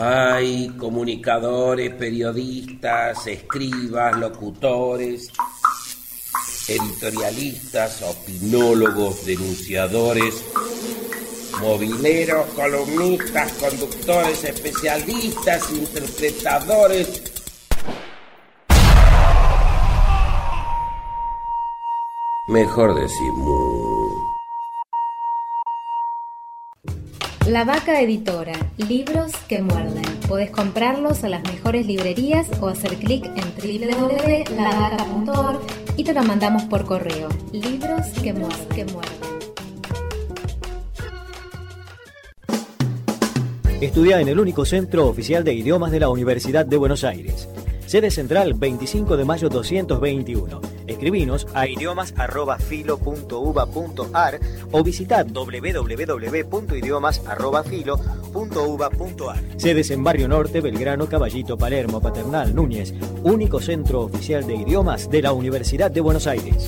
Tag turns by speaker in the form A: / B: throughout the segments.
A: Hay comunicadores, periodistas, escribas, locutores, editorialistas, opinólogos, denunciadores, mobileros, columnistas, conductores, especialistas, interpretadores. Mejor decir mu.
B: La Vaca Editora, libros que muerden. Podés comprarlos a las mejores librerías o hacer clic en www.lavaca.org y te lo mandamos por correo. Libros que muerden.
C: Estudia en el único centro oficial de idiomas de la Universidad de Buenos Aires. Sede central 25 de mayo 221. Escribinos a idiomas@filo.uba.ar o visitad www.idiomas@filo.uba.ar. Sedes en Barrio Norte, Belgrano, Caballito, Palermo, Paternal, Núñez. Único centro oficial de idiomas de la Universidad de Buenos Aires.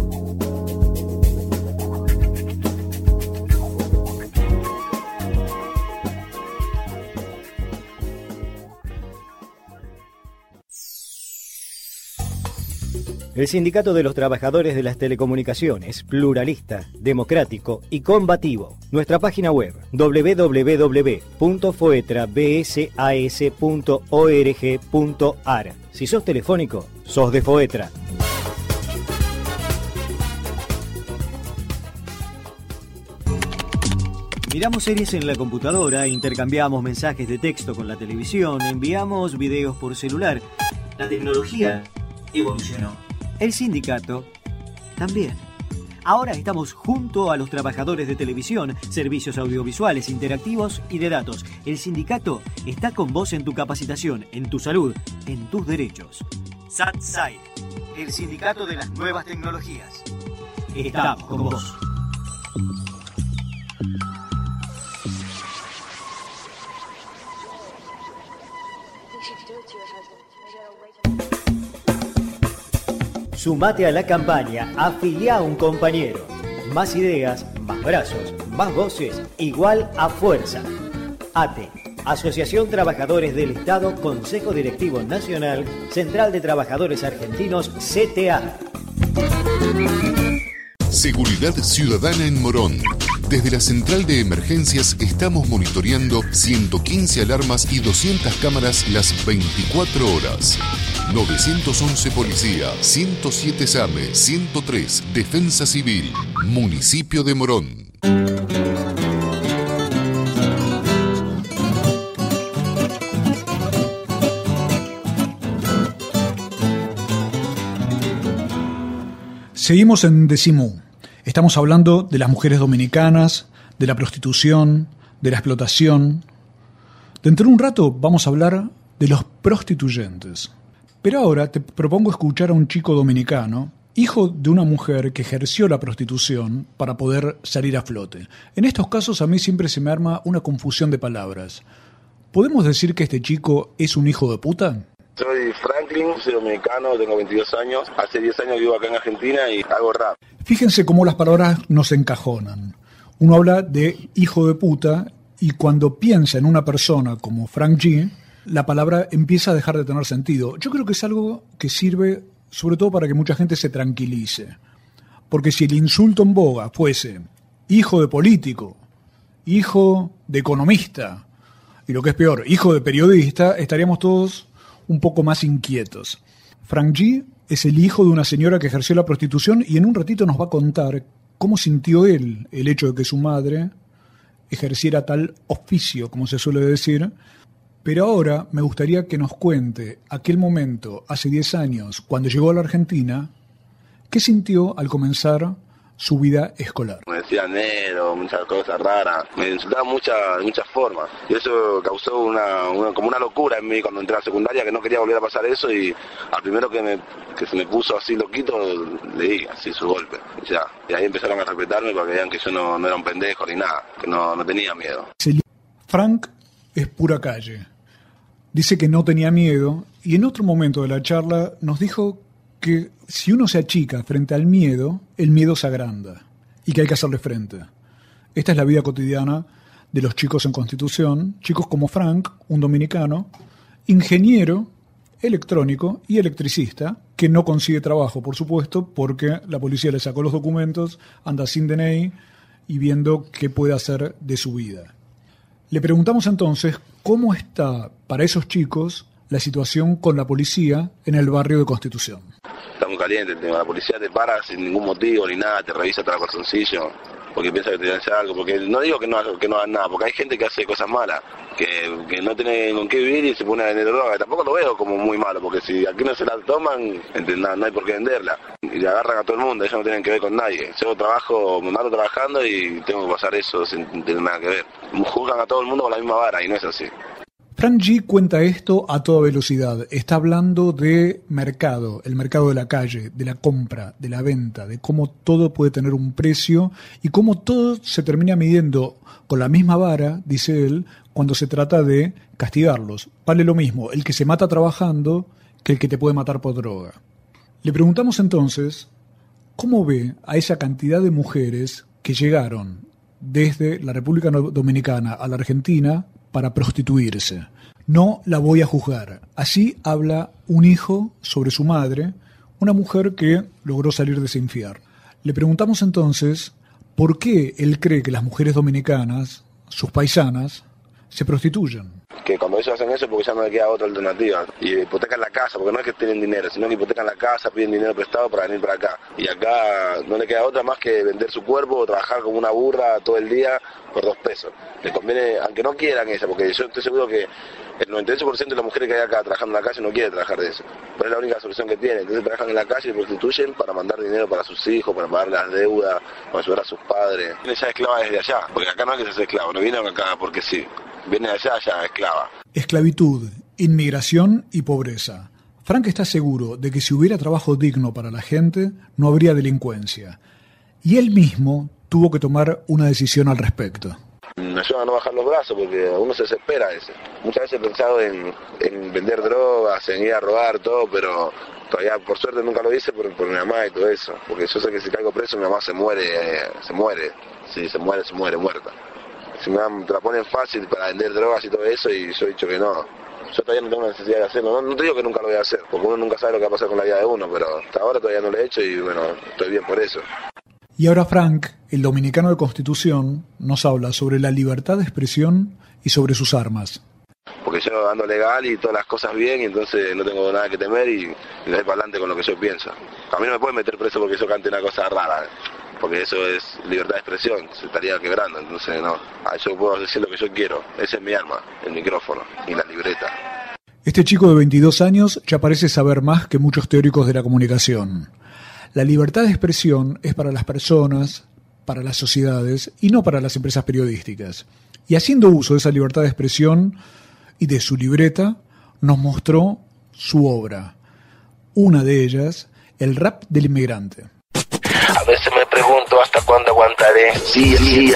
C: El Sindicato de los Trabajadores de las Telecomunicaciones, pluralista, democrático y combativo. Nuestra página web www.foetrabsas.org.ar. Si sos telefónico, sos de Foetra. Miramos series en la computadora, intercambiamos mensajes de texto con la televisión, enviamos videos por celular. La tecnología evolucionó. El sindicato también. Ahora estamos junto a los trabajadores de televisión, servicios audiovisuales, interactivos y de datos. El sindicato está con vos en tu capacitación, en tu salud, en tus derechos. SATSAI, el sindicato de las nuevas tecnologías. Estamos con vos. Sumate a la campaña, afiliá a un compañero. Más ideas, más brazos, más voces, igual a fuerza. ATE, Asociación Trabajadores del Estado, Consejo Directivo Nacional, Central de Trabajadores Argentinos, CTA.
D: Seguridad Ciudadana en Morón. Desde la Central de Emergencias estamos monitoreando 115 alarmas y 200 cámaras las 24 horas. 911 Policía, 107 SAME, 103 Defensa Civil, Municipio de Morón.
E: Seguimos en Decimú. Estamos hablando de las mujeres dominicanas, de la prostitución, de la explotación. Dentro de un rato vamos a hablar de los prostituyentes. Pero ahora te propongo escuchar a un chico dominicano, hijo de una mujer que ejerció la prostitución para poder salir a flote. En estos casos a mí siempre se me arma una confusión de palabras. ¿Podemos decir que este chico es un hijo de puta?
F: Soy Franklin, soy dominicano, tengo 22 años. Hace 10 años vivo acá en Argentina y hago rap.
E: Fíjense cómo las palabras nos encajonan. Uno habla de hijo de puta y cuando piensa en una persona como Frank G, la palabra empieza a dejar de tener sentido. Yo creo que es algo que sirve sobre todo para que mucha gente se tranquilice. Porque si el insulto en boga fuese hijo de político, hijo de economista, y lo que es peor, hijo de periodista, estaríamos todos un poco más inquietos. Frank G es el hijo de una señora que ejerció la prostitución y en un ratito nos va a contar cómo sintió él el hecho de que su madre ejerciera tal oficio, como se suele decir. Pero ahora me gustaría que nos cuente aquel momento, hace 10 años, cuando llegó a la Argentina, qué sintió al comenzar su vida escolar.
F: Me decían negro, muchas cosas raras, me insultaban de muchas formas. Y eso causó como una locura en mí cuando entré a la secundaria, que no quería volver a pasar eso, y al primero que se me puso así loquito, le di así su golpe. Y ahí empezaron a respetarme para que vean que yo no era un pendejo ni nada, que no tenía miedo.
E: Frank es pura calle. Dice que no tenía miedo, y en otro momento de la charla nos dijo que si uno se achica frente al miedo, el miedo se agranda y que hay que hacerle frente. Esta es la vida cotidiana de los chicos en Constitución, chicos como Frank, un dominicano, ingeniero electrónico y electricista, que no consigue trabajo, por supuesto, porque la policía le sacó los documentos, anda sin DNI y viendo qué puede hacer de su vida. Le preguntamos entonces cómo está para esos chicos la situación con la policía en el barrio de Constitución.
F: Está muy caliente el tema. La policía te para sin ningún motivo ni nada, te revisa hasta el calzoncillo porque piensa que te van a hacer algo. Porque no digo que no hagan nada, porque hay gente que hace cosas malas, que no tiene con qué vivir y se pone a vender droga. Tampoco lo veo como muy malo, porque si aquí no se la toman, no hay por qué venderla. Y le agarran a todo el mundo, ellos no tienen que ver con nadie. Yo trabajo, me mato trabajando y tengo que pasar eso sin tener nada que ver. Juzgan a todo el mundo con la misma vara y no es así.
E: Frank G. cuenta esto a toda velocidad. Está hablando de mercado, el mercado de la calle, de la compra, de la venta, de cómo todo puede tener un precio y cómo todo se termina midiendo con la misma vara, dice él, cuando se trata de castigarlos. Vale lo mismo el que se mata trabajando que el que te puede matar por droga. Le preguntamos entonces cómo ve a esa cantidad de mujeres que llegaron desde la República Dominicana a la Argentina para prostituirse. No la voy a juzgar. Así habla un hijo sobre su madre, una mujer que logró salir de ese infierno. Le preguntamos entonces por qué él cree que las mujeres dominicanas, sus paisanas, se prostituyen.
F: Que cuando ellos hacen eso porque ya no le queda otra alternativa. Y hipotecan la casa, porque no es que tienen dinero, sino que hipotecan la casa, piden dinero prestado para venir para acá. Y acá no le queda otra más que vender su cuerpo o trabajar como una burra todo el día por 2 pesos. Les conviene, aunque no quieran esa, porque yo estoy seguro que el 98% de las mujeres que hay acá trabajando en la calle no quiere trabajar de eso. Pero es la única solución que tienen. Entonces trabajan en la calle y prostituyen para mandar dinero para sus hijos, para pagar las deudas, para ayudar a sus padres. Vienen ya esclavas desde allá, porque acá no es que se hace esclavo, no vienen acá porque sí. Viene allá ya esclava.
E: Esclavitud, inmigración y pobreza. Frank está seguro de que si hubiera trabajo digno para la gente, no habría delincuencia. Y él mismo tuvo que tomar una decisión al respecto.
F: Me ayuda a no bajar los brazos porque uno se desespera a veces. Muchas veces he pensado en vender drogas, en ir a robar, todo, pero todavía por suerte nunca lo hice por mi mamá y todo eso. Porque yo sé que si caigo preso mi mamá se muere. Sí, se muere muerta. Si me la ponen fácil para vender drogas y todo eso, y yo he dicho que no. Yo todavía no tengo la necesidad de hacerlo. No te digo que nunca lo voy a hacer, porque uno nunca sabe lo que va a pasar con la vida de uno, pero hasta ahora todavía no lo he hecho y bueno, estoy bien por eso.
E: Y ahora Frank, el dominicano de Constitución, nos habla sobre la libertad de expresión y sobre sus armas.
F: Porque yo ando legal y todas las cosas bien, y entonces no tengo nada que temer y le doy para adelante con lo que yo pienso. A mí no me pueden meter preso porque yo cante una cosa rara, porque eso es libertad de expresión, se estaría quebrando, entonces no. Yo puedo decir lo que yo quiero, ese es mi arma, el micrófono y la libreta.
E: Este chico de 22 años ya parece saber más que muchos teóricos de la comunicación. La libertad de expresión es para las personas, para las sociedades y no para las empresas periodísticas. Y haciendo uso de esa libertad de expresión y de su libreta, nos mostró su obra. Una de ellas, el rap del inmigrante.
F: A veces me pregunto hasta cuándo aguantaré. Sí,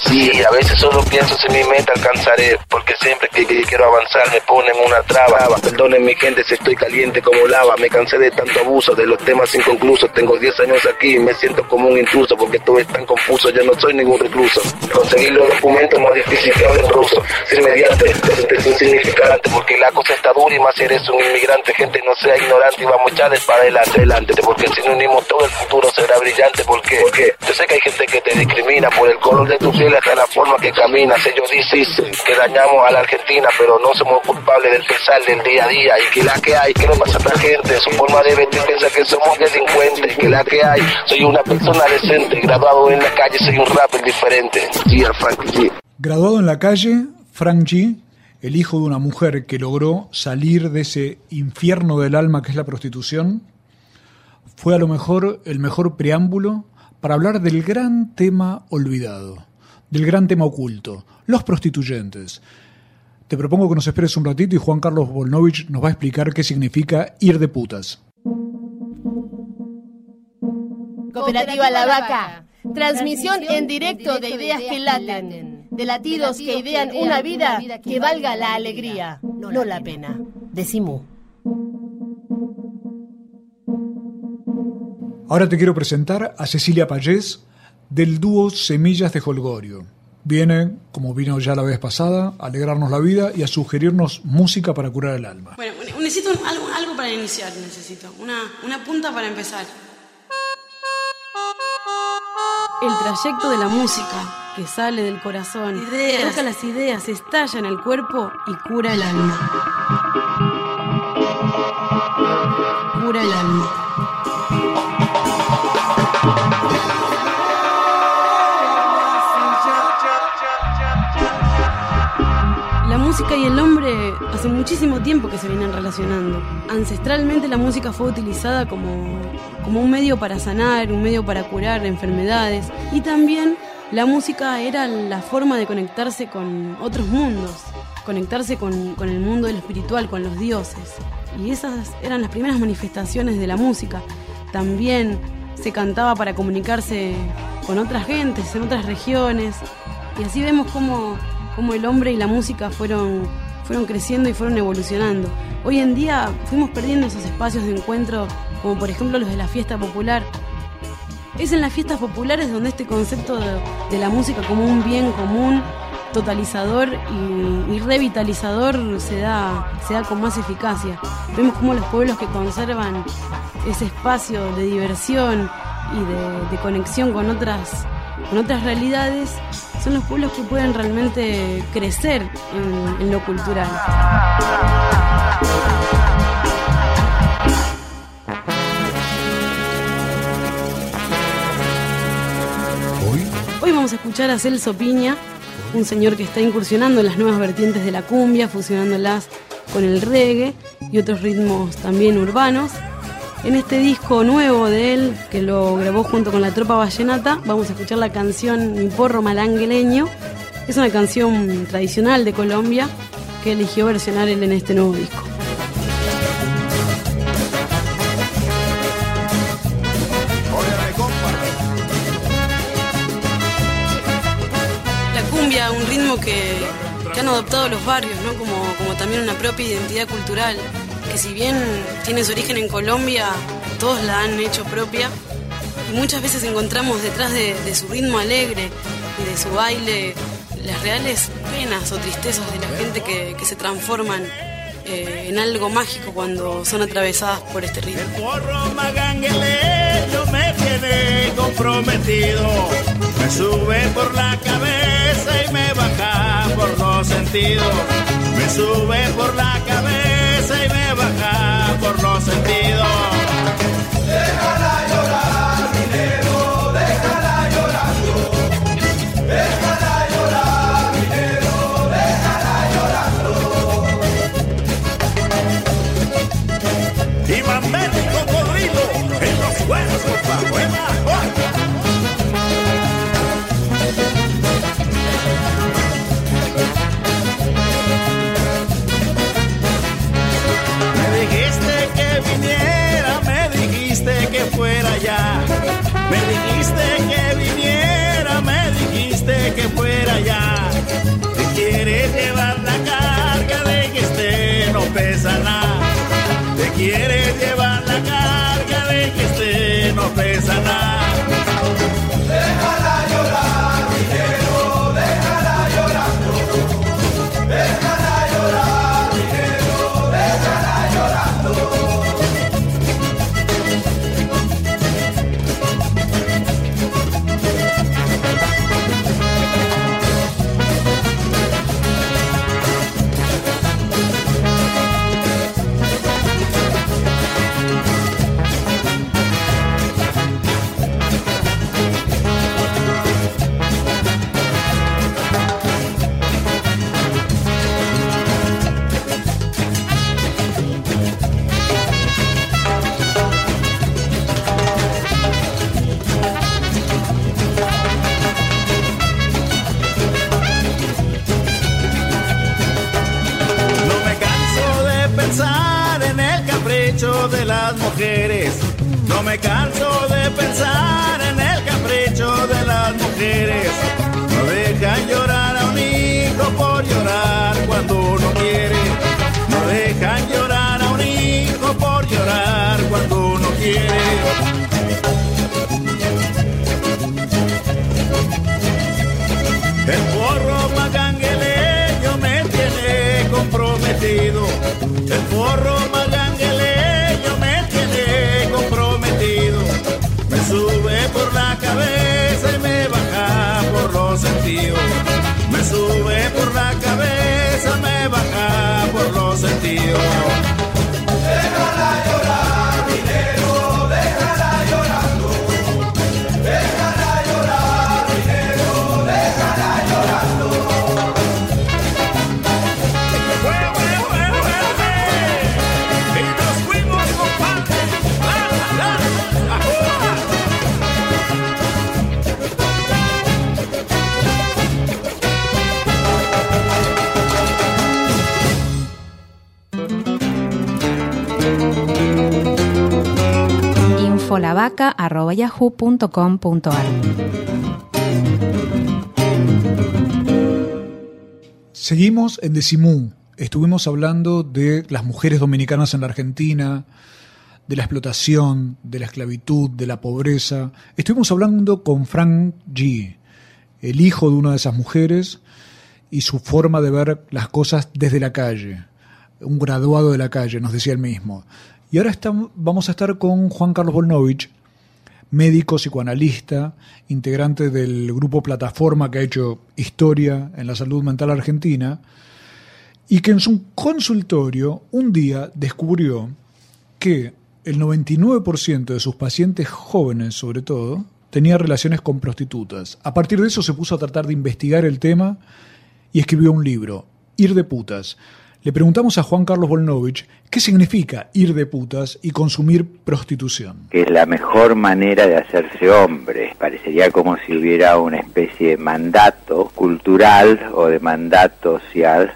F: a veces solo pienso si mi meta alcanzaré, porque siempre que quiero avanzar me ponen una traba. Perdonen mi gente si estoy caliente como lava. Me cansé de tanto abuso, de los temas inconclusos. Tengo 10 años aquí y me siento como un intruso, porque todo es tan confuso, yo no soy ningún recluso. Conseguir los documentos más difícil que hablar ruso. Sin mediante, es insignificante, porque la cosa está dura y más si eres un inmigrante. Gente, no sea ignorante y vamos a echarles para adelante, porque si nos unimos todo el futuro será brillante. ¿Por qué? Porque yo sé que hay gente que te discrimina por el color de tu piel hasta la forma que caminas. Ellos dicen que dañamos a la Argentina, pero no somos culpables del pesar del día a día. Y que la que hay, que le pasa a esta gente, su forma de vestir piensa que somos delincuentes. Que la que hay, soy una persona decente, graduado en la calle, soy un rapper diferente. Sí, Frank G.
E: Graduado en la calle, Frank G., el hijo de una mujer que logró salir de ese infierno del alma que es la prostitución, fue a lo mejor el mejor preámbulo para hablar del gran tema olvidado, del gran tema oculto, los prostituyentes. Te propongo que nos esperes un ratito y Juan Carlos Volnovich nos va a explicar qué significa ir de putas.
G: Cooperativa La Vaca, transmisión en directo de ideas que laten, de latidos que idean una vida que valga la alegría, no la pena. Decimú.
E: Ahora te quiero presentar a Cecilia Payés del dúo Semillas de Holgorio. Viene, como vino ya la vez pasada, a alegrarnos la vida y a sugerirnos música para curar el alma.
H: Bueno, necesito algo para iniciar, una punta para empezar. El trayecto de la música que sale del corazón, toca las ideas, estalla en el cuerpo y cura el alma. Cura el alma. La música y el hombre hace muchísimo tiempo que se vienen relacionando. Ancestralmente la música fue utilizada como un medio para sanar, un medio para curar enfermedades, y también la música era la forma de conectarse con otros mundos, conectarse con el mundo del espiritual, con los dioses. Y esas eran las primeras manifestaciones de la música. También se cantaba para comunicarse con otras gentes, en otras regiones, y así vemos cómo el hombre y la música fueron creciendo y fueron evolucionando. Hoy en día fuimos perdiendo esos espacios de encuentro, como por ejemplo los de la fiesta popular. Es en las fiestas populares donde este concepto de la música como un bien común, totalizador y revitalizador se da con más eficacia. Vemos cómo los pueblos que conservan ese espacio de diversión y de conexión con otras realidades son los pueblos que pueden realmente crecer en lo cultural. Hoy vamos a escuchar a Celso Piña, un señor que está incursionando en las nuevas vertientes de la cumbia, fusionándolas con el reggae y otros ritmos también urbanos. En este disco nuevo de él, que lo grabó junto con la Tropa Vallenata, vamos a escuchar la canción Mi Porro Malangueleño. Es una canción tradicional de Colombia que eligió versionar él en este nuevo disco. La cumbia, un ritmo que han adoptado los barrios, ¿no? como también una propia identidad cultural, que si bien tiene su origen en Colombia, todos la han hecho propia, y muchas veces encontramos detrás de su ritmo alegre y de su baile las reales penas o tristezas de la gente que se transforman en algo mágico cuando son atravesadas por este ritmo.
I: El porro magangueleño me tiene comprometido, me sube por la cabeza y me baja por los sentidos, me sube por la cabeza y me baja por los sentidos. Déjala llorar, minero, déjala llorando, déjala llorar, minero, déjala llorando. Y Bambet y Cocodrilo en los cuernos por la buena. Que fuera ya, me dijiste que viniera, me dijiste que fuera ya. Te quieres llevar la carga de que este no pesa nada, te quieres llevar la carga de que este no pesa nada. Déjala llorar, minero, déjala llorando, déjala llorar, minero, déjala llorando. De las mujeres, no me canso de pensar en el capricho de las mujeres. No dejan llorar a un hijo por llorar cuando uno quiere, no dejan llorar a un hijo por llorar cuando uno quiere. El
B: lavaca@yahoo.com.ar.
E: Seguimos en Decimú. Estuvimos hablando de las mujeres dominicanas en la Argentina, de la explotación, de la esclavitud, de la pobreza. Estuvimos hablando con Frank G., el hijo de una de esas mujeres, y su forma de ver las cosas desde la calle. Un graduado de la calle, nos decía él mismo. Y ahora vamos a estar con Juan Carlos Volnovich, médico, psicoanalista, integrante del grupo Plataforma, que ha hecho historia en la salud mental argentina, y que en su consultorio un día descubrió que el 99% de sus pacientes jóvenes, sobre todo, tenía relaciones con prostitutas. A partir de eso se puso a tratar de investigar el tema y escribió un libro, Ir de putas. Le preguntamos a Juan Carlos Volnovich qué significa ir de putas y consumir prostitución.
J: Que es la mejor manera de hacerse hombre. Parecería como si hubiera una especie de mandato cultural o de mandato social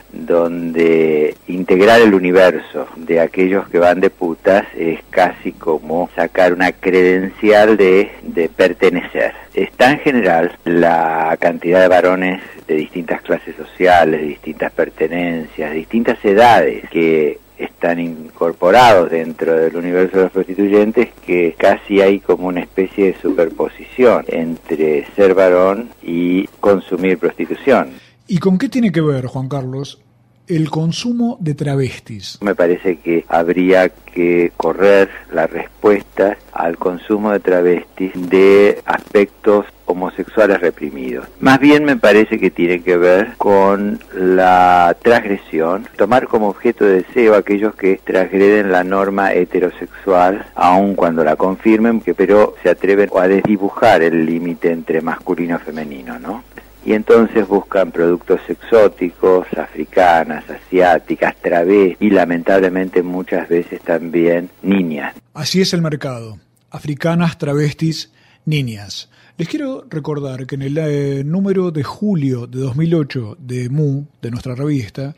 J: donde integrar el universo de aquellos que van de putas es casi como sacar una credencial de pertenecer. Es tan general la cantidad de varones de distintas clases sociales, de distintas pertenencias, de distintas edades que están incorporados dentro del universo de los prostituyentes, que casi hay como una especie de superposición entre ser varón y consumir prostitución.
E: ¿Y con qué tiene que ver, Juan Carlos, el consumo de travestis?
J: Me parece que habría que correr la respuesta al consumo de travestis de aspectos homosexuales reprimidos. Más bien me parece que tiene que ver con la transgresión, tomar como objeto de deseo aquellos que transgreden la norma heterosexual, aun cuando la confirmen, pero se atreven a desdibujar el límite entre masculino y femenino, ¿no? Y entonces buscan productos exóticos, africanas, asiáticas, travestis y lamentablemente muchas veces también niñas.
E: Así es el mercado. Africanas, travestis, niñas. Les quiero recordar que en el número de julio de 2008 de MU, de nuestra revista,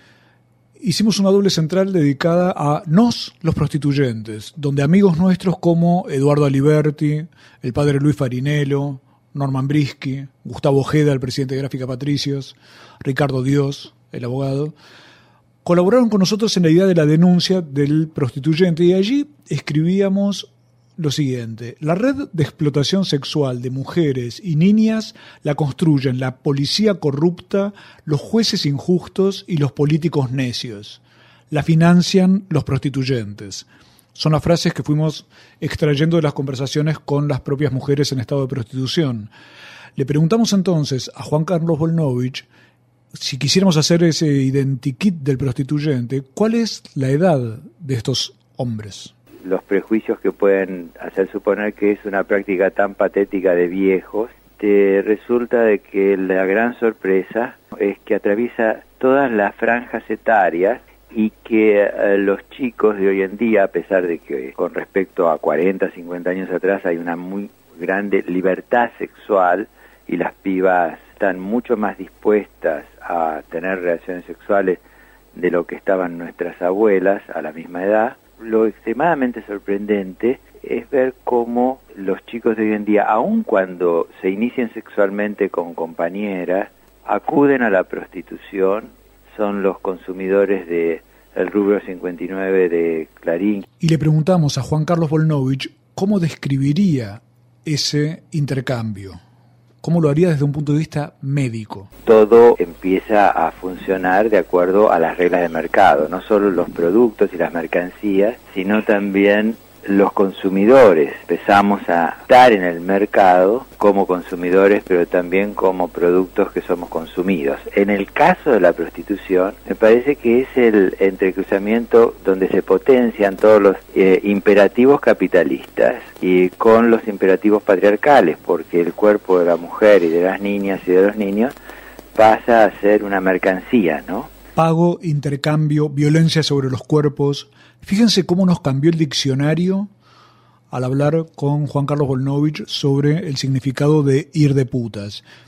E: hicimos una doble central dedicada a nos, los prostituyentes, donde amigos nuestros como Eduardo Aliberti, el padre Luis Farinello, Norman Brisky, Gustavo Ojeda, el presidente de Gráfica Patricios, Ricardo Dios, el abogado, colaboraron con nosotros en la idea de la denuncia del prostituyente, y allí escribíamos lo siguiente: la red de explotación sexual de mujeres y niñas la construyen la policía corrupta, los jueces injustos y los políticos necios. La financian los prostituyentes. Son las frases que fuimos extrayendo de las conversaciones con las propias mujeres en estado de prostitución. Le preguntamos entonces a Juan Carlos Volnovich, si quisiéramos hacer ese identikit del prostituyente, ¿cuál es la edad de estos hombres?
J: Los prejuicios que pueden hacer suponer que es una práctica tan patética de viejos, te resulta de que la gran sorpresa es que atraviesa todas las franjas etarias y que los chicos de hoy en día, a pesar de que con respecto a 40, 50 años atrás hay una muy grande libertad sexual y las pibas están mucho más dispuestas a tener relaciones sexuales de lo que estaban nuestras abuelas a la misma edad, lo extremadamente sorprendente es ver cómo los chicos de hoy en día, aun cuando se inician sexualmente con compañeras, acuden a la prostitución, son los consumidores de el rubro 59 de Clarín.
E: Y le preguntamos a Juan Carlos Volnovich cómo describiría ese intercambio, cómo lo haría desde un punto de vista médico.
J: Todo empieza a funcionar de acuerdo a las reglas de mercado, no solo los productos y las mercancías, sino también los consumidores. Empezamos a estar en el mercado como consumidores, pero también como productos que somos consumidos. En el caso de la prostitución, me parece que es el entrecruzamiento donde se potencian todos los imperativos capitalistas y con los imperativos patriarcales, porque el cuerpo de la mujer y de las niñas y de los niños pasa a ser una mercancía, ¿no?
E: Pago, intercambio, violencia sobre los cuerpos. Fíjense cómo nos cambió el diccionario al hablar con Juan Carlos Volnovich sobre el significado de ir de putas.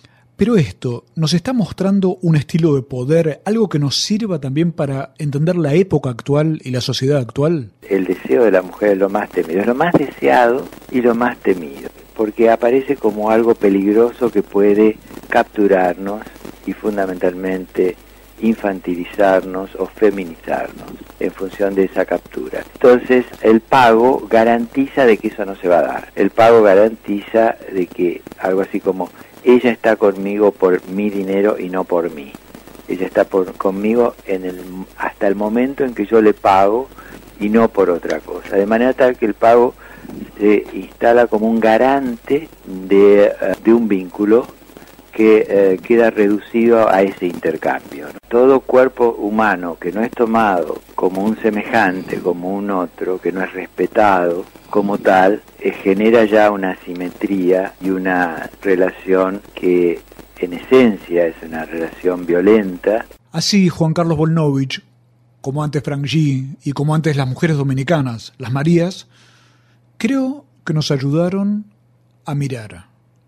E: Pero esto nos está mostrando un estilo de poder, algo que nos sirva también para entender la época actual y la sociedad actual.
J: El deseo de la mujer es lo más temido, es lo más deseado y lo más temido, porque aparece como algo peligroso que puede capturarnos y fundamentalmente infantilizarnos o feminizarnos en función de esa captura. Entonces el pago garantiza de que eso no se va a dar. El pago garantiza de que algo así como ella está conmigo por mi dinero y no por mí. Ella está conmigo hasta el momento en que yo le pago y no por otra cosa. De manera tal que el pago se instala como un garante de un vínculo que queda reducido a ese intercambio, ¿no? Todo cuerpo humano que no es tomado como un semejante, como un otro, que no es respetado como tal, genera ya una asimetría y una relación que en esencia es una relación violenta.
E: Así Juan Carlos Volnovich, como antes Frank G. y como antes las mujeres dominicanas, las Marías, creo que nos ayudaron a mirar.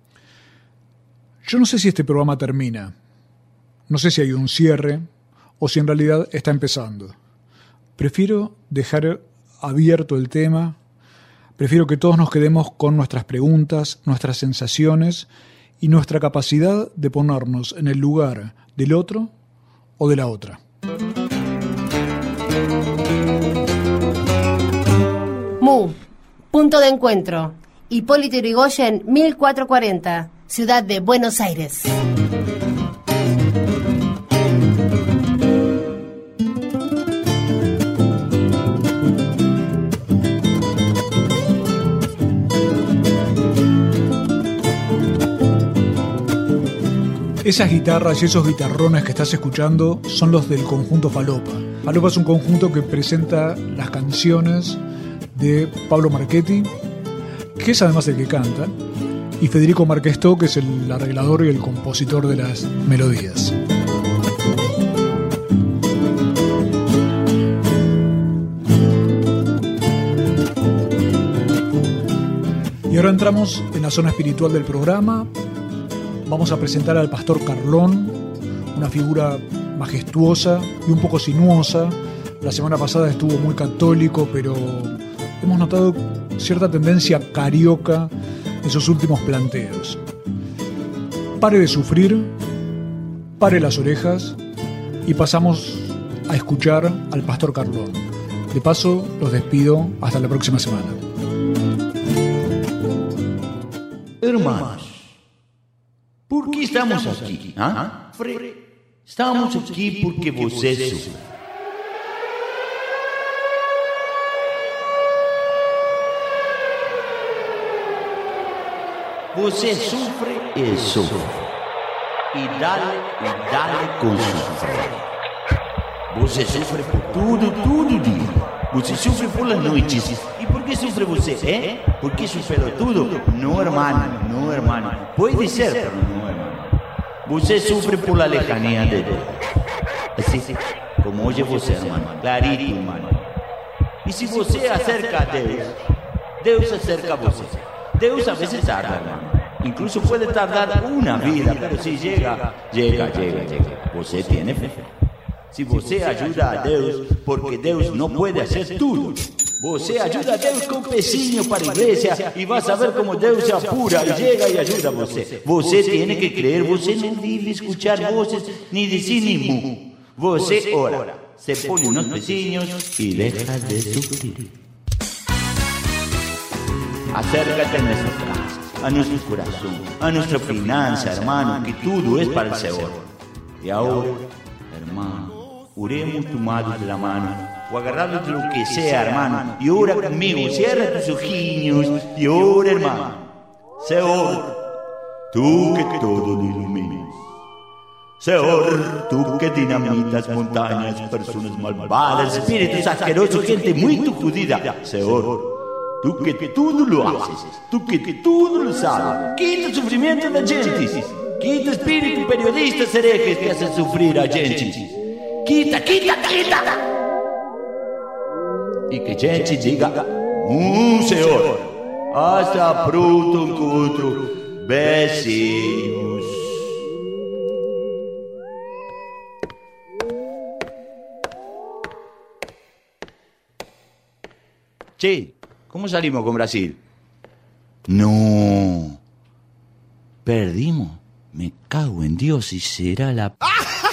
E: Yo no sé si este programa termina, no sé si hay un cierre o si en realidad está empezando. Prefiero dejar abierto el tema, prefiero que todos nos quedemos con nuestras preguntas, nuestras sensaciones y nuestra capacidad de ponernos en el lugar del otro o de la otra.
G: MU, punto de encuentro. Hipólito Yrigoyen, 1440. Ciudad de Buenos Aires.
E: Esas guitarras y esos guitarrones que estás escuchando son los del conjunto Falopa. Falopa es un conjunto que presenta las canciones de Pablo Marchetti, que es además el que canta, y Federico Marquestó, que es el arreglador y el compositor de las melodías. Y ahora entramos en la zona espiritual del programa. Vamos a presentar al pastor Carlón, una figura majestuosa y un poco sinuosa. La semana pasada estuvo muy católico, pero hemos notado cierta tendencia carioca en sus últimos planteos. Pare de sufrir, pare las orejas y pasamos a escuchar al pastor Carlón. De paso, los despido hasta la próxima semana.
K: Hermanos, ¿por qué estamos aquí? ¿Ah? Estamos aquí porque você sufre. Você sufre e sofre. E dale com sofrer. Você sofre por todo dia. Você sofre por las noites. E por que sofre você? Porque superou tudo? Não, hermano. Pode ser, pero não, hermano. Você sofre por la lejanía de Deus. Assim como hoje você, hermano. Clarito, hermano. E se você acerca a Deus, Deus acerca a você. Deus a veces tarda, hermano. Incluso puede tardar una vida, pero si llega. Você tiene fe. Si você ayuda a Deus, porque Deus no puede hacer todo. Você ayuda a Deus con pezinho para a iglesia y vas a ver como Deus se apura y llega y ayuda a você. Você tiene que creer, você no vive escuchar voces ni decir ni mu. Você ora, se pone unos pezinhos y deja de sufrir. Acércate a nuestra casa, a nuestro corazón, a nuestra finanza, hermano, que todo es para el Señor. Y ahora, hermano, oremos tomados de la mano, o agarrados de lo que sea, hermano, y ora conmigo, cierra tus ojillos y ora, hermano. Señor, tú que todo lo iluminas. Señor, tú que dinamitas montañas, personas malvadas, espíritus asquerosos, gente muy judida. Señor, tú que todo lo haces, tú que todo lo sabes, quita el sufrimiento de la gente, quita espíritu periodistas herejes que hacen sufrir a gente, quita. Y que gente diga, Señor, hasta pronto encontro, beijos. Che, ¿cómo salimos con Brasil? No. ¿Perdimos? Me cago en Dios y será la...